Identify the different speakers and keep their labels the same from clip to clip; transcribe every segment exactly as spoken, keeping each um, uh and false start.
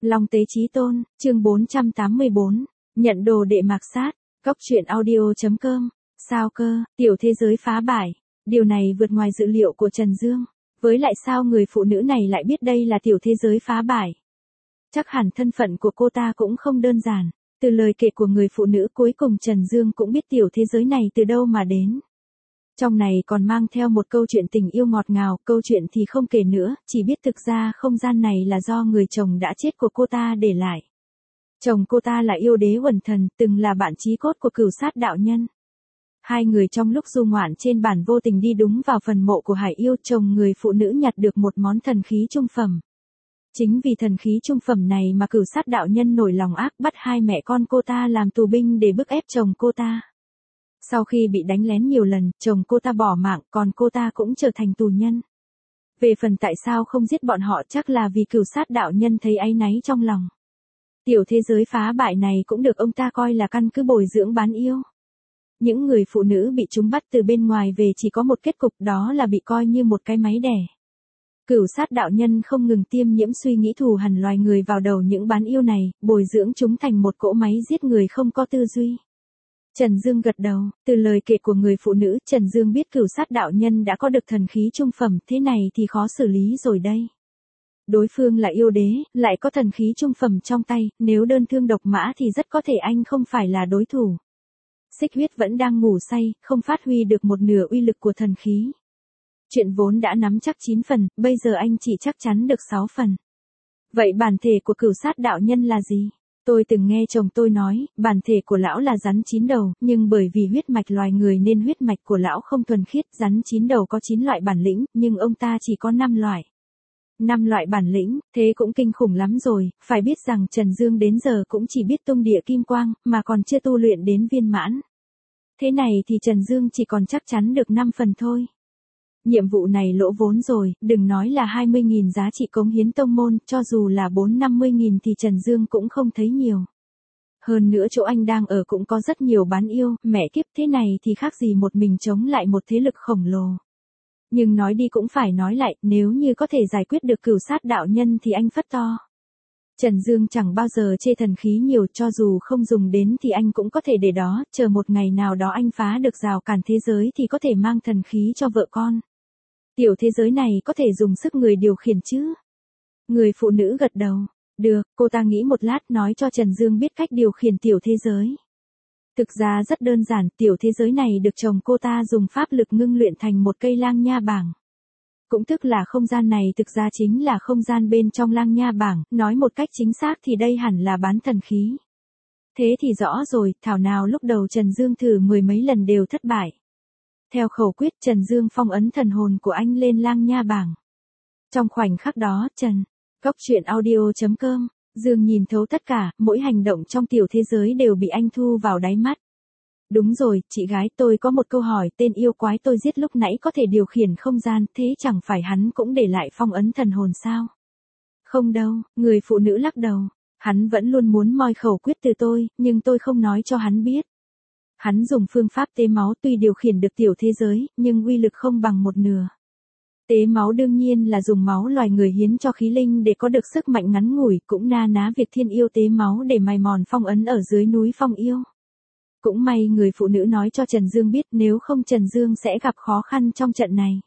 Speaker 1: Long Tế Chí Tôn, chương bốn trăm tám mươi bốn, nhận đồ đệ mạt sát, góc truyện audio.com, sao cơ, tiểu thế giới phá bải, điều này vượt ngoài dự liệu của Trần Dương, với lại sao người phụ nữ này lại biết đây là tiểu thế giới phá bải. Chắc hẳn thân phận của cô ta cũng không đơn giản, từ lời kể của người phụ nữ cuối cùng Trần Dương cũng biết tiểu thế giới này từ đâu mà đến. Trong này còn mang theo một câu chuyện tình yêu ngọt ngào, câu chuyện thì không kể nữa, chỉ biết thực ra không gian này là do người chồng đã chết của cô ta để lại. Chồng cô ta là yêu đế Uẩn Thần, từng là bạn chí cốt của Cửu Sát đạo nhân. Hai người trong lúc du ngoạn trên bản vô tình đi đúng vào phần mộ của hải yêu, chồng người phụ nữ nhặt được một món thần khí trung phẩm. Chính vì thần khí trung phẩm này mà Cửu Sát đạo nhân nổi lòng ác bắt hai mẹ con cô ta làm tù binh để bức ép chồng cô ta. Sau khi bị đánh lén nhiều lần, chồng cô ta bỏ mạng, còn cô ta cũng trở thành tù nhân. Về phần tại sao không giết bọn họ chắc là vì Cửu Sát đạo nhân thấy áy náy trong lòng. Tiểu thế giới phá bại này cũng được ông ta coi là căn cứ bồi dưỡng bán yêu. Những người phụ nữ bị chúng bắt từ bên ngoài về chỉ có một kết cục, đó là bị coi như một cái máy đẻ. Cửu Sát đạo nhân không ngừng tiêm nhiễm suy nghĩ thù hằn loài người vào đầu những bán yêu này, bồi dưỡng chúng thành một cỗ máy giết người không có tư duy. Trần Dương gật đầu, từ lời kể của người phụ nữ, Trần Dương biết Cửu Sát đạo nhân đã có được thần khí trung phẩm, thế này thì khó xử lý rồi đây. Đối phương là yêu đế, lại có thần khí trung phẩm trong tay, nếu đơn thương độc mã thì rất có thể anh không phải là đối thủ. Xích Huyết vẫn đang ngủ say, không phát huy được một nửa uy lực của thần khí. Chuyện vốn đã nắm chắc chín phần, bây giờ anh chỉ chắc chắn được sáu phần. Vậy bản thể của Cửu Sát đạo nhân là gì? Tôi từng nghe chồng tôi nói, bản thể của lão là rắn chín đầu, nhưng bởi vì huyết mạch loài người nên huyết mạch của lão không thuần khiết, rắn chín đầu có chín loại bản lĩnh, nhưng ông ta chỉ có năm loại. năm loại bản lĩnh, thế cũng kinh khủng lắm rồi, phải biết rằng Trần Dương đến giờ cũng chỉ biết tung địa kim quang, mà còn chưa tu luyện đến viên mãn. Thế này thì Trần Dương chỉ còn chắc chắn được năm phần thôi. Nhiệm vụ này lỗ vốn rồi, đừng nói là hai mươi nghìn giá trị cống hiến tông môn, cho dù là bốn năm mươi nghìn thì Trần Dương cũng không thấy nhiều. Hơn nữa chỗ anh đang ở cũng có rất nhiều bán yêu, mẹ kiếp, thế này thì khác gì một mình chống lại một thế lực khổng lồ. Nhưng nói đi cũng phải nói lại, nếu như có thể giải quyết được Cửu Sát đạo nhân thì anh phất to. Trần Dương chẳng bao giờ chê thần khí nhiều, cho dù không dùng đến thì anh cũng có thể để đó, chờ một ngày nào đó anh phá được rào cản thế giới thì có thể mang thần khí cho vợ con. Tiểu thế giới này có thể dùng sức người điều khiển chứ? Người phụ nữ gật đầu. Được, cô ta nghĩ một lát nói cho Trần Dương biết cách điều khiển tiểu thế giới. Thực ra rất đơn giản, tiểu thế giới này được chồng cô ta dùng pháp lực ngưng luyện thành một cây lang nha bảng. Cũng tức là không gian này thực ra chính là không gian bên trong lang nha bảng, nói một cách chính xác thì đây hẳn là bán thần khí. Thế thì rõ rồi, thảo nào lúc đầu Trần Dương thử mười mấy lần đều thất bại. Theo khẩu quyết, Trần Dương phong ấn thần hồn của anh lên lang nha bảng. Trong khoảnh khắc đó, Trần, góc truyện audio.com, Dương nhìn thấu tất cả, mỗi hành động trong tiểu thế giới đều bị anh thu vào đáy mắt. Đúng rồi, chị gái, tôi có một câu hỏi, tên yêu quái tôi giết lúc nãy có thể điều khiển không gian, thế chẳng phải hắn cũng để lại phong ấn thần hồn sao? Không đâu, người phụ nữ lắc đầu, hắn vẫn luôn muốn moi khẩu quyết từ tôi, nhưng tôi không nói cho hắn biết. Hắn dùng phương pháp tế máu tuy điều khiển được tiểu thế giới, nhưng uy lực không bằng một nửa. Tế máu đương nhiên là dùng máu loài người hiến cho khí linh để có được sức mạnh ngắn ngủi, cũng na ná việc thiên yêu tế máu để mài mòn phong ấn ở dưới núi phong yêu. Cũng may người phụ nữ nói cho Trần Dương biết, nếu không Trần Dương sẽ gặp khó khăn trong trận này.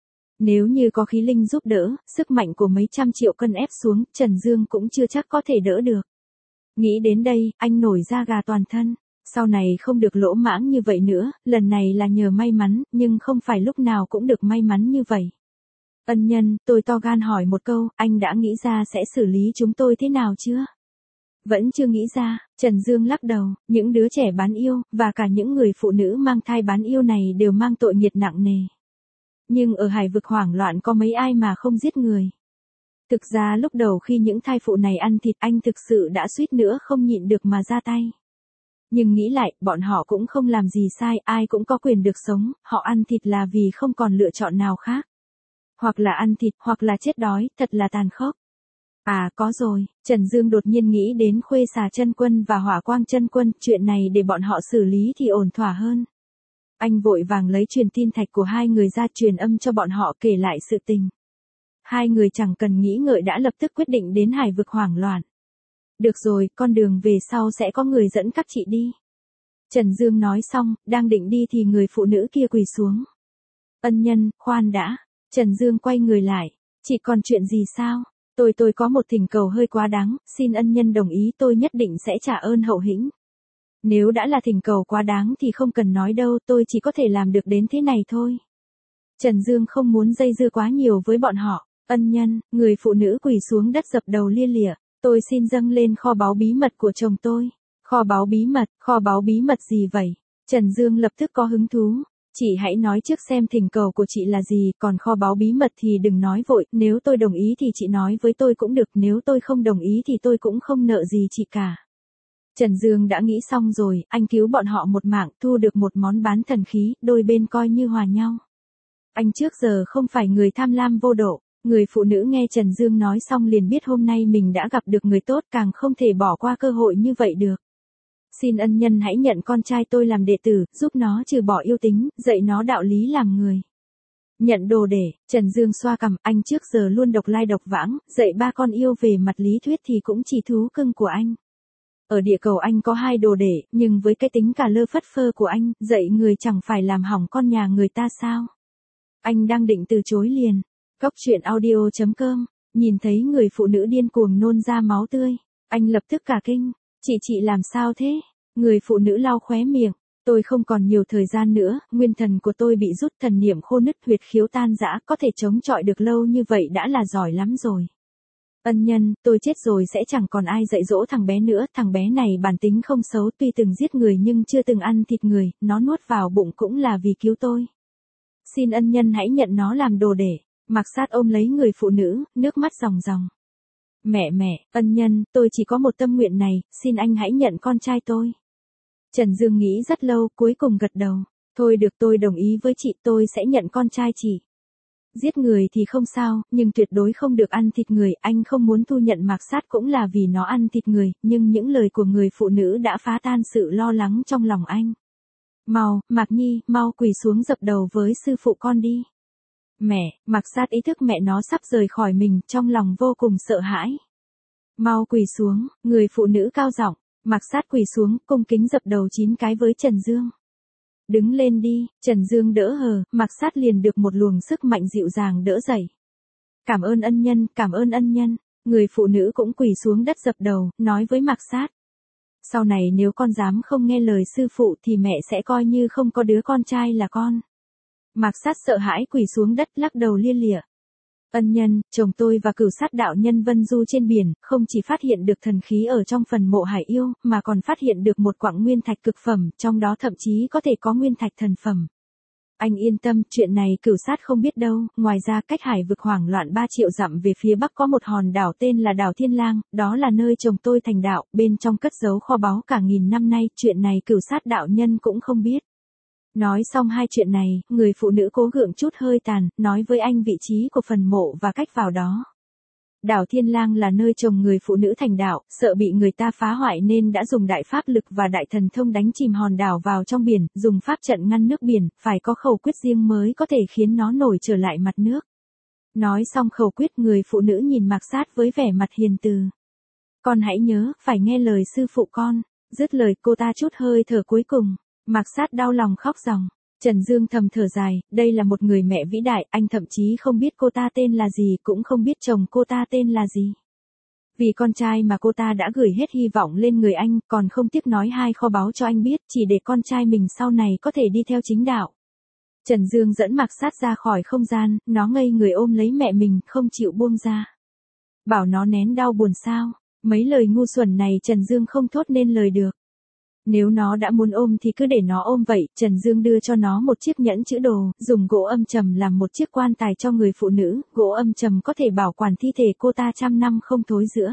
Speaker 1: Nếu như có khí linh giúp đỡ, sức mạnh của mấy trăm triệu cân ép xuống, Trần Dương cũng chưa chắc có thể đỡ được. Nghĩ đến đây, anh nổi da gà toàn thân. Sau này không được lỗ mãng như vậy nữa, lần này là nhờ may mắn, nhưng không phải lúc nào cũng được may mắn như vậy. Ân nhân, tôi to gan hỏi một câu, anh đã nghĩ ra sẽ xử lý chúng tôi thế nào chưa? Vẫn chưa nghĩ ra, Trần Dương lắc đầu, những đứa trẻ bán yêu, và cả những người phụ nữ mang thai bán yêu này đều mang tội nghiệt nặng nề. Nhưng ở hải vực hoảng loạn có mấy ai mà không giết người. Thực ra lúc đầu khi những thai phụ này ăn thịt anh thực sự đã suýt nữa không nhịn được mà ra tay. Nhưng nghĩ lại, bọn họ cũng không làm gì sai, ai cũng có quyền được sống, họ ăn thịt là vì không còn lựa chọn nào khác. Hoặc là ăn thịt, hoặc là chết đói, thật là tàn khốc. À có rồi, Trần Dương đột nhiên nghĩ đến Khuê Xà Chân Quân và Hỏa Quang Chân Quân, chuyện này để bọn họ xử lý thì ổn thỏa hơn. Anh vội vàng lấy truyền tin thạch của hai người ra truyền âm cho bọn họ kể lại sự tình. Hai người chẳng cần nghĩ ngợi đã lập tức quyết định đến hải vực hoảng loạn. Được rồi, con đường về sau sẽ có người dẫn các chị đi. Trần Dương nói xong, đang định đi thì người phụ nữ kia quỳ xuống. Ân nhân, khoan đã. Trần Dương quay người lại. Chị còn chuyện gì sao? Tôi tôi có một thỉnh cầu hơi quá đáng, xin ân nhân đồng ý tôi nhất định sẽ trả ơn hậu hĩnh. Nếu đã là thỉnh cầu quá đáng thì không cần nói đâu, tôi chỉ có thể làm được đến thế này thôi. Trần Dương không muốn dây dưa quá nhiều với bọn họ. Ân nhân, người phụ nữ quỳ xuống đất dập đầu lia lịa. Tôi xin dâng lên kho báu bí mật của chồng tôi. Kho báu bí mật, kho báu bí mật gì vậy? Trần Dương lập tức có hứng thú. Chị hãy nói trước xem thỉnh cầu của chị là gì, còn kho báu bí mật thì đừng nói vội, nếu tôi đồng ý thì chị nói với tôi cũng được, nếu tôi không đồng ý thì tôi cũng không nợ gì chị cả. Trần Dương đã nghĩ xong rồi, anh cứu bọn họ một mạng, thu được một món bán thần khí, đôi bên coi như hòa nhau. Anh trước giờ không phải người tham lam vô độ. Người phụ nữ nghe Trần Dương nói xong liền biết hôm nay mình đã gặp được người tốt, càng không thể bỏ qua cơ hội như vậy được. Xin ân nhân hãy nhận con trai tôi làm đệ tử, giúp nó trừ bỏ yêu tính, dạy nó đạo lý làm người. Nhận đồ để, Trần Dương xoa cằm, anh trước giờ luôn độc lai độc vãng, dạy ba con yêu về mặt lý thuyết thì cũng chỉ thú cưng của anh. Ở địa cầu anh có hai đồ để, nhưng với cái tính cả lơ phất phơ của anh, dạy người chẳng phải làm hỏng con nhà người ta sao? Anh đang định từ chối liền. Cóc truyện audio chấm com, nhìn thấy người phụ nữ điên cuồng nôn ra máu tươi, anh lập tức cả kinh. Chị chị làm sao thế? Người phụ nữ lau khóe miệng. Tôi không còn nhiều thời gian nữa, nguyên thần của tôi bị rút, thần niệm khô nứt, huyệt khiếu tan rã, có thể chống chọi được lâu như vậy đã là giỏi lắm rồi. Ân nhân, tôi chết rồi sẽ chẳng còn ai dạy dỗ thằng bé nữa, thằng bé này bản tính không xấu, tuy từng giết người nhưng chưa từng ăn thịt người, nó nuốt vào bụng cũng là vì cứu tôi. Xin ân nhân hãy nhận nó làm đồ để. Mạc Sát ôm lấy người phụ nữ, nước mắt ròng ròng. Mẹ mẹ, ân nhân, tôi chỉ có một tâm nguyện này, xin anh hãy nhận con trai tôi. Trần Dương nghĩ rất lâu, cuối cùng gật đầu. Thôi được, tôi đồng ý với chị, tôi sẽ nhận con trai chị. Giết người thì không sao, nhưng tuyệt đối không được ăn thịt người, anh không muốn thu nhận Mạc Sát cũng là vì nó ăn thịt người, nhưng những lời của người phụ nữ đã phá tan sự lo lắng trong lòng anh. Mau, Mạc Nhi, mau quỳ xuống dập đầu với sư phụ con đi. Mẹ, Mạc Sát ý thức mẹ nó sắp rời khỏi mình, trong lòng vô cùng sợ hãi. Mau quỳ xuống, người phụ nữ cao giọng. Mạc Sát quỳ xuống, cung kính dập đầu chín cái với Trần Dương. Đứng lên đi, Trần Dương đỡ hờ, Mạc Sát liền được một luồng sức mạnh dịu dàng đỡ dậy. Cảm ơn ân nhân, cảm ơn ân nhân. Người phụ nữ cũng quỳ xuống đất dập đầu, nói với Mạc Sát. Sau này nếu con dám không nghe lời sư phụ thì mẹ sẽ coi như không có đứa con trai là con. Mạc Sát sợ hãi quỳ xuống đất lắc đầu lia lịa. Ân nhân, chồng tôi và Cửu Sát đạo nhân vân du trên biển, không chỉ phát hiện được thần khí ở trong phần mộ hải yêu, mà còn phát hiện được một quặng nguyên thạch cực phẩm, trong đó thậm chí có thể có nguyên thạch thần phẩm. Anh yên tâm, chuyện này Cửu Sát không biết đâu, ngoài ra cách hải vực hoảng loạn ba triệu dặm về phía bắc có một hòn đảo tên là đảo Thiên Lang, đó là nơi chồng tôi thành đạo, bên trong cất giấu kho báu cả nghìn năm nay, chuyện này Cửu Sát đạo nhân cũng không biết. Nói xong hai chuyện này, người phụ nữ cố gượng chút hơi tàn, nói với anh vị trí của phần mộ và cách vào đó. Đảo Thiên Lang là nơi chồng người phụ nữ thành đạo, sợ bị người ta phá hoại nên đã dùng đại pháp lực và đại thần thông đánh chìm hòn đảo vào trong biển, dùng pháp trận ngăn nước biển, phải có khẩu quyết riêng mới có thể khiến nó nổi trở lại mặt nước. Nói xong khẩu quyết, người phụ nữ nhìn Mạc Sát với vẻ mặt hiền từ. Con hãy nhớ, phải nghe lời sư phụ con. Dứt lời cô ta chút hơi thở cuối cùng. Mạc Sát đau lòng khóc ròng. Trần Dương thầm thở dài, đây là một người mẹ vĩ đại, anh thậm chí không biết cô ta tên là gì, cũng không biết chồng cô ta tên là gì. Vì con trai mà cô ta đã gửi hết hy vọng lên người anh, còn không tiếc nói hai kho báu cho anh biết, chỉ để con trai mình sau này có thể đi theo chính đạo. Trần Dương dẫn Mạc Sát ra khỏi không gian, nó ngây người ôm lấy mẹ mình, không chịu buông ra. Bảo nó nén đau buồn sao, mấy lời ngu xuẩn này Trần Dương không thốt nên lời được. Nếu nó đã muốn ôm thì cứ để nó ôm vậy, Trần Dương đưa cho nó một chiếc nhẫn chữ đồ, dùng gỗ âm trầm làm một chiếc quan tài cho người phụ nữ, gỗ âm trầm có thể bảo quản thi thể cô ta trăm năm không thối rữa.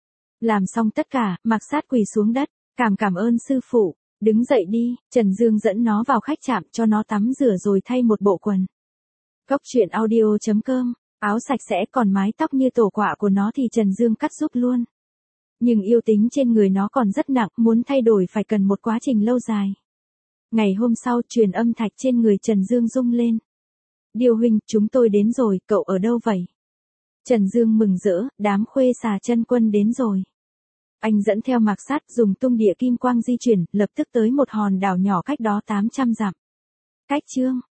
Speaker 1: Làm xong tất cả, Mạc Sát quỳ xuống đất, cảm cảm ơn sư phụ, đứng dậy đi, Trần Dương dẫn nó vào khách trạm cho nó tắm rửa rồi thay một bộ quần. Cóc truyện audio chấm com, áo sạch sẽ còn mái tóc như tổ quả của nó thì Trần Dương cắt giúp luôn. Nhưng yêu tính trên người nó còn rất nặng, muốn thay đổi phải cần một quá trình lâu dài. Ngày hôm sau, truyền âm thạch trên người Trần Dương rung lên. Điều huynh, chúng tôi đến rồi, cậu ở đâu vậy? Trần Dương mừng rỡ, đám khuê xà chân quân đến rồi. Anh dẫn theo mạc sát dùng tung địa kim quang di chuyển, lập tức tới một hòn đảo nhỏ cách đó tám trăm dặm. Cách chương